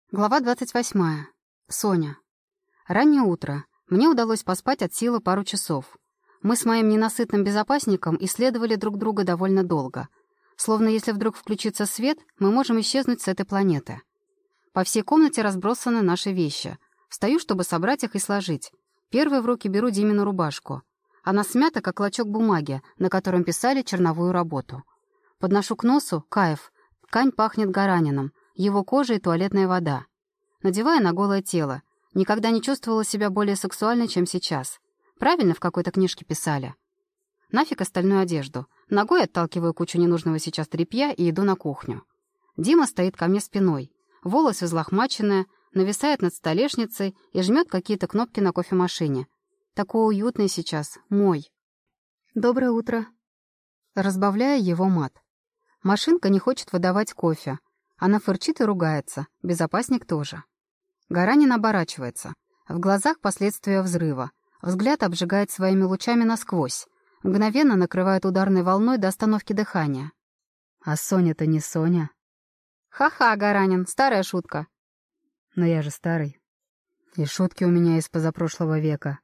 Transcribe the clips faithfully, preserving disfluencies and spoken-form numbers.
Глава двадцать восьмая. Соня. Раннее утро. Мне удалось поспать от силы пару часов. Мы с моим ненасытным безопасником исследовали друг друга довольно долго. Словно если вдруг включится свет, мы можем исчезнуть с этой планеты. По всей комнате разбросаны наши вещи. Встаю, чтобы собрать их и сложить. Первой в руки беру Димину рубашку. Она смята, как клочок бумаги, на котором писали черновую работу. Подношу к носу, кайф. Ткань пахнет Гаранином, его кожа и туалетная вода. Надеваю на голое тело. Никогда не чувствовала себя более сексуальной, чем сейчас. Правильно в какой-то книжке писали. Нафиг остальную одежду. Ногой отталкиваю кучу ненужного сейчас тряпья и иду на кухню. Дима стоит ко мне спиной. Волосы взлохмаченные, нависает над столешницей и жмет какие-то кнопки на кофемашине. Такой уютный сейчас, мой. «Доброе утро». Разбавляя его мат. Машинка не хочет выдавать кофе. Она фырчит и ругается, безопасник тоже. Гаранин оборачивается. В глазах последствия взрыва. Взгляд обжигает своими лучами насквозь. Мгновенно накрывает ударной волной до остановки дыхания. «А Соня-то не Соня». «Ха-ха, Гаранин, старая шутка». «Но я же старый. И шутки у меня из позапрошлого века».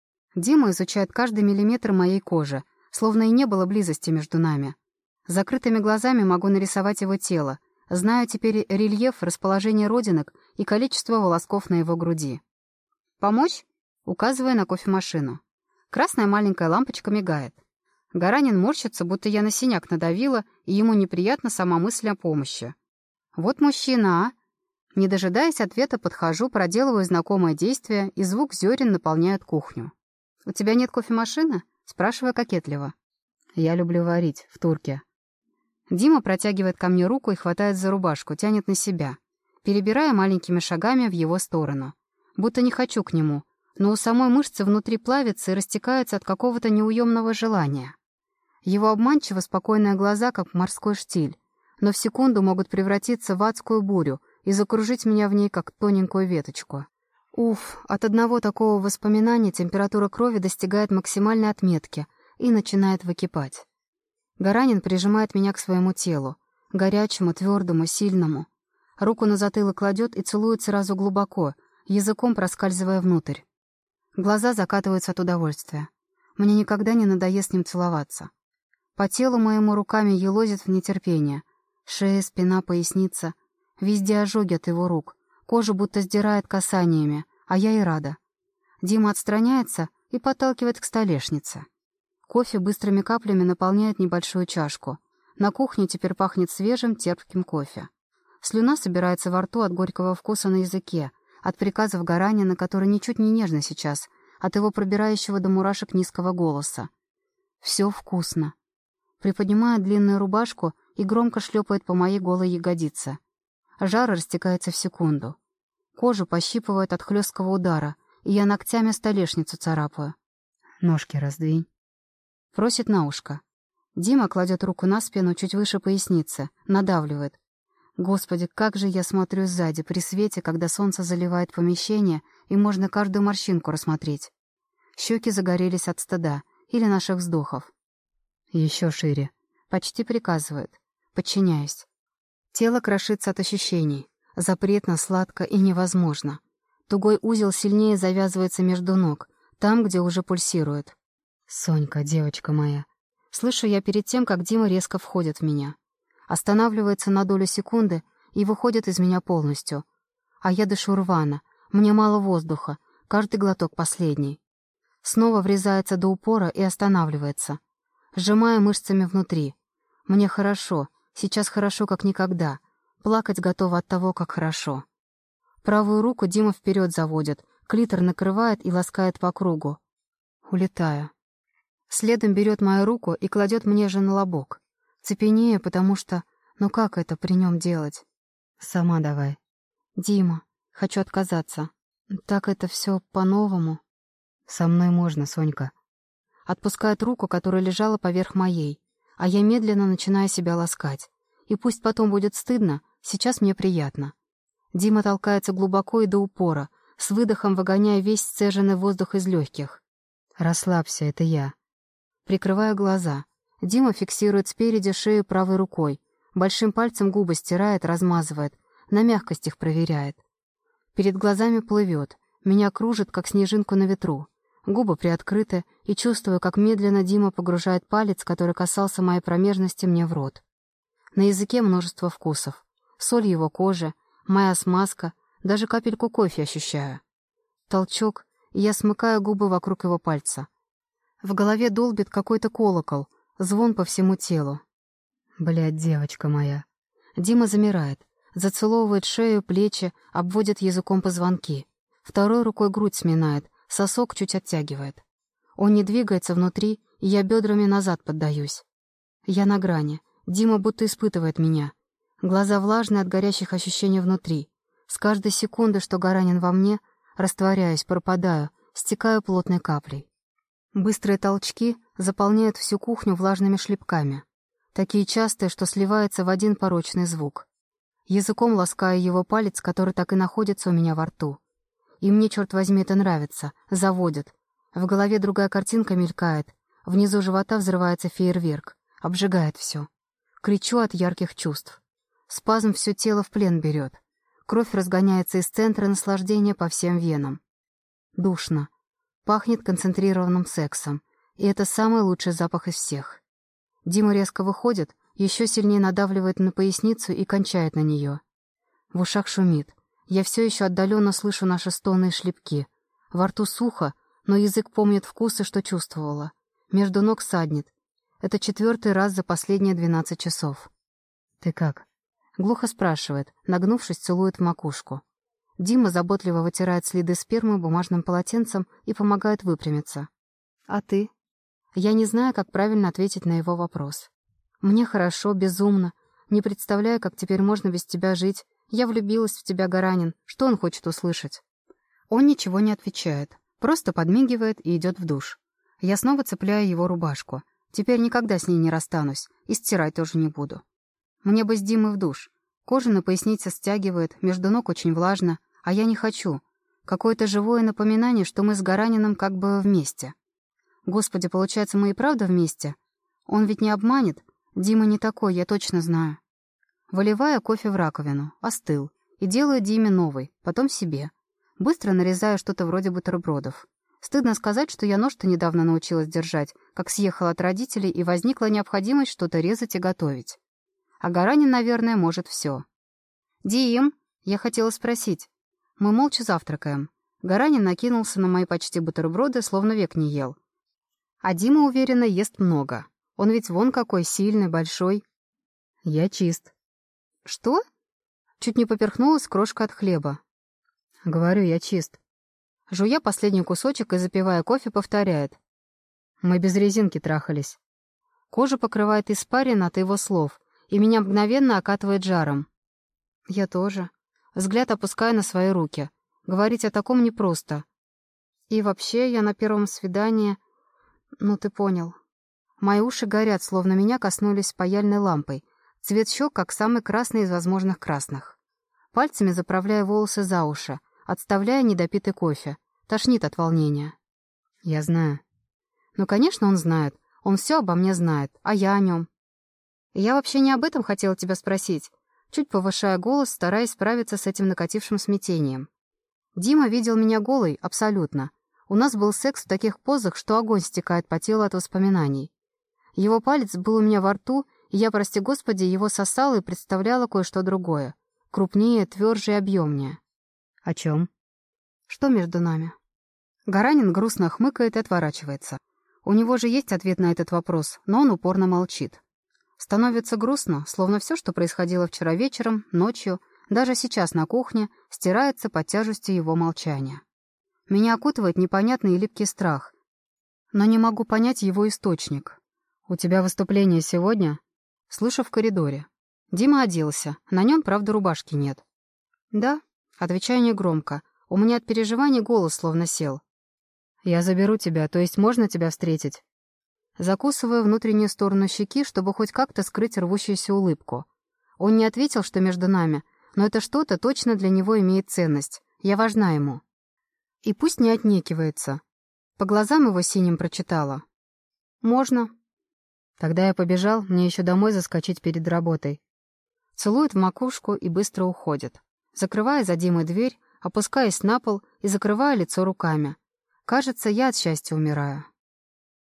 Дима изучает каждый миллиметр моей кожи, словно и не было близости между нами. Закрытыми глазами могу нарисовать его тело. Знаю теперь рельеф, расположение родинок и количество волосков на его груди. «Помочь?» — указывая на кофемашину. Красная маленькая лампочка мигает. Гаранин морщится, будто я на синяк надавила, и ему неприятна сама мысль о помощи. «Вот мужчина, а!» Не дожидаясь ответа, подхожу, проделываю знакомое действие, и звук зерен наполняет кухню. «У тебя нет кофемашины?» — спрашиваю кокетливо. «Я люблю варить, в турке». Дима протягивает ко мне руку и хватает за рубашку, тянет на себя, перебирая маленькими шагами в его сторону. Будто не хочу к нему, но у самой мышцы внутри плавятся и растекаются от какого-то неуемного желания. Его обманчиво спокойные глаза, как морской штиль, но в секунду могут превратиться в адскую бурю и закружить меня в ней, как тоненькую веточку. Уф, от одного такого воспоминания температура крови достигает максимальной отметки и начинает выкипать. Гаранин прижимает меня к своему телу, горячему, твердому, сильному. Руку на затылок кладет и целует сразу глубоко, языком проскальзывая внутрь. Глаза закатываются от удовольствия. Мне никогда не надоест с ним целоваться. По телу моему руками елозит в нетерпение. Шея, спина, поясница. Везде ожоги от его рук. Кожу будто сдирает касаниями, а я и рада. Дима отстраняется и подталкивает к столешнице. Кофе быстрыми каплями наполняет небольшую чашку. На кухне теперь пахнет свежим, терпким кофе. Слюна собирается во рту от горького вкуса на языке, от приказов Гаранина, который ничуть не нежно сейчас, от его пробирающего до мурашек низкого голоса. Все вкусно. Приподнимает длинную рубашку и громко шлепает по моей голой ягодице. Жар растекается в секунду. Кожу пощипывает от хлесткого удара, и я ногтями столешницу царапаю. «Ножки раздвинь». Просит на ушко. Дима кладет руку на спину чуть выше поясницы, надавливает. Господи, как же я смотрю сзади, при свете, когда солнце заливает помещение, и можно каждую морщинку рассмотреть. Щеки загорелись от стыда или наших вздохов. Еще шире. Почти приказывает. Подчиняюсь. Тело крошится от ощущений. Запретно, сладко и невозможно. Тугой узел сильнее завязывается между ног, там, где уже пульсирует. «Сонька, девочка моя». Слышу я перед тем, как Дима резко входит в меня. Останавливается на долю секунды и выходит из меня полностью. А я дышу рвано, мне мало воздуха, каждый глоток последний. Снова врезается до упора и останавливается. Сжимая мышцами внутри. Мне хорошо, сейчас хорошо, как никогда. Плакать готова от того, как хорошо. Правую руку Дима вперед заводит, клитор накрывает и ласкает по кругу. Улетаю. Следом берет мою руку и кладет мне же на лобок. Цепенею, потому что... Ну как это при нем делать? Сама давай. Дима, хочу отказаться. Так это все по-новому. Со мной можно, Сонька. Отпускает руку, которая лежала поверх моей, а я медленно начинаю себя ласкать. И пусть потом будет стыдно, сейчас мне приятно. Дима толкается глубоко и до упора, с выдохом выгоняя весь сцеженный воздух из легких. Расслабься, это я. Прикрываю глаза. Дима фиксирует спереди шею правой рукой. Большим пальцем губы стирает, размазывает. На мягкость их проверяет. Перед глазами плывет, меня кружит, как снежинку на ветру. Губы приоткрыты, и чувствую, как медленно Дима погружает палец, который касался моей промежности, мне в рот. На языке множество вкусов. Соль его кожи, моя смазка, даже капельку кофе ощущаю. Толчок, и я смыкаю губы вокруг его пальца. В голове долбит какой-то колокол, звон по всему телу. Блядь, девочка моя. Дима замирает, зацеловывает шею, плечи, обводит языком позвонки. Второй рукой грудь сминает, сосок чуть оттягивает. Он не двигается внутри, и я бедрами назад поддаюсь. Я на грани. Дима будто испытывает меня. Глаза влажные от горящих ощущений внутри. С каждой секунды, что Гаранин во мне, растворяюсь, пропадаю, стекаю плотной каплей. Быстрые толчки заполняют всю кухню влажными шлепками. Такие частые, что сливаются в один порочный звук. Языком ласкаю его палец, который так и находится у меня во рту. И мне, черт возьми, это нравится, заводит. В голове другая картинка мелькает, внизу живота взрывается фейерверк, обжигает все. Кричу от ярких чувств. Спазм все тело в плен берет. Кровь разгоняется из центра наслаждения по всем венам. Душно. Пахнет концентрированным сексом. И это самый лучший запах из всех. Дима резко выходит, еще сильнее надавливает на поясницу и кончает на нее. В ушах шумит. Я все еще отдаленно слышу наши стоны и шлепки. Во рту сухо, но язык помнит вкусы, что чувствовала. Между ног саднет. Это четвертый раз за последние двенадцать часов. «Ты как?» — глухо спрашивает, нагнувшись, целует в макушку. Дима заботливо вытирает следы спермы бумажным полотенцем и помогает выпрямиться. «А ты?» Я не знаю, как правильно ответить на его вопрос. «Мне хорошо, безумно. Не представляю, как теперь можно без тебя жить. Я влюбилась в тебя, Гаранин. Что он хочет услышать?» Он ничего не отвечает, просто подмигивает и идет в душ. Я снова цепляю его рубашку. Теперь никогда с ней не расстанусь, и стирать тоже не буду. Мне бы с Димой в душ. Кожа на пояснице стягивает, между ног очень влажно, а я не хочу. Какое-то живое напоминание, что мы с Гараниным как бы вместе. Господи, получается, мы и правда вместе? Он ведь не обманет? Дима не такой, я точно знаю. Выливаю кофе в раковину, остыл, и делаю Диме новый, потом себе. Быстро нарезаю что-то вроде бутербродов. Стыдно сказать, что я нож-то недавно научилась держать, как съехала от родителей, и возникла необходимость что-то резать и готовить. А Гаранин, наверное, может все. «Дим!» — я хотела спросить. Мы молча завтракаем. Гаранин накинулся на мои почти бутерброды, словно век не ел. А Дима, уверенно, ест много. Он ведь вон какой сильный, большой. Я чист. «Что?» Чуть не поперхнулась крошка от хлеба. Говорю, я чист. Жуя последний кусочек и запивая кофе, повторяет. Мы без резинки трахались. Кожа покрывает испарина от его слов, и меня мгновенно окатывает жаром. Я тоже. Взгляд опускаю на свои руки. Говорить о таком непросто. И вообще, я на первом свидании... Ну, ты понял. Мои уши горят, словно меня коснулись паяльной лампой. Цвет щек, как самый красный из возможных красных. Пальцами заправляю волосы за уши, отставляя недопитый кофе. Тошнит от волнения. Я знаю. Ну, конечно, он знает. Он все обо мне знает, а я о нем. Я вообще не об этом хотела тебя спросить. Чуть повышая голос, стараясь справиться с этим накатившим смятением. Дима видел меня голой, абсолютно. У нас был секс в таких позах, что огонь стекает по телу от воспоминаний. Его палец был у меня во рту, и я, прости господи, его сосала и представляла кое-что другое. Крупнее, тверже и объемнее. О чем? Что между нами? Гаранин грустно хмыкает и отворачивается. У него же есть ответ на этот вопрос, но он упорно молчит. Становится грустно, словно все, что происходило вчера вечером, ночью, даже сейчас на кухне, стирается под тяжестью его молчания. Меня окутывает непонятный и липкий страх, но не могу понять его источник. «У тебя выступление сегодня?» Слышу в коридоре. Дима оделся, на нем, правда, рубашки нет. «Да», — отвечаю негромко, у меня от переживаний голос словно сел. «Я заберу тебя, то есть можно тебя встретить?» Закусываю внутреннюю сторону щеки, чтобы хоть как-то скрыть рвущуюся улыбку. Он не ответил, что между нами, но это что-то точно для него имеет ценность. Я важна ему. И пусть не отнекивается. По глазам его синим прочитала. «Можно». Тогда я побежал, мне еще домой заскочить перед работой. Целует в макушку и быстро уходит. Закрывая за Димой дверь, опускаясь на пол и закрывая лицо руками. Кажется, я от счастья умираю.